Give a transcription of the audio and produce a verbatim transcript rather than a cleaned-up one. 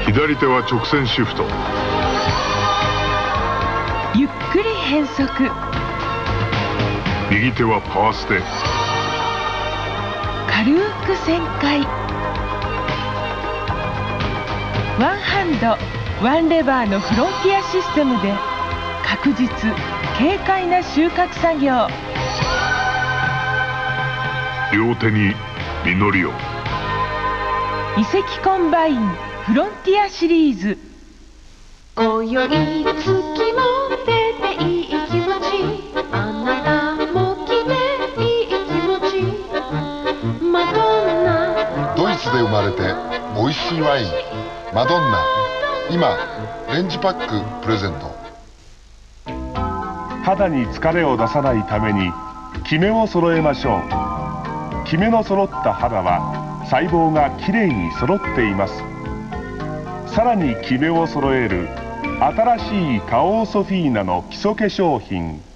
左手は直線シフト。 ゆっくり変速。 右手はパワーステ。 軽く旋回。ワンハンドワンレバーのフロンティアシステムで確実軽快な収穫作業。 両手に実りを。 移籍コンバインフロンティアシリーズ。 今宵月も出ていい気持ち、あなたも来ていい気持ち。マドンナ。 ドイツで生まれて美味しいワインマドンナ、今レンジパックプレゼント。 肌に疲れを出さないためにキメを揃えましょう。キメの揃った肌は細胞がきれいに揃っています。さらにキメを揃える新しい花王ソフィーナの基礎化粧品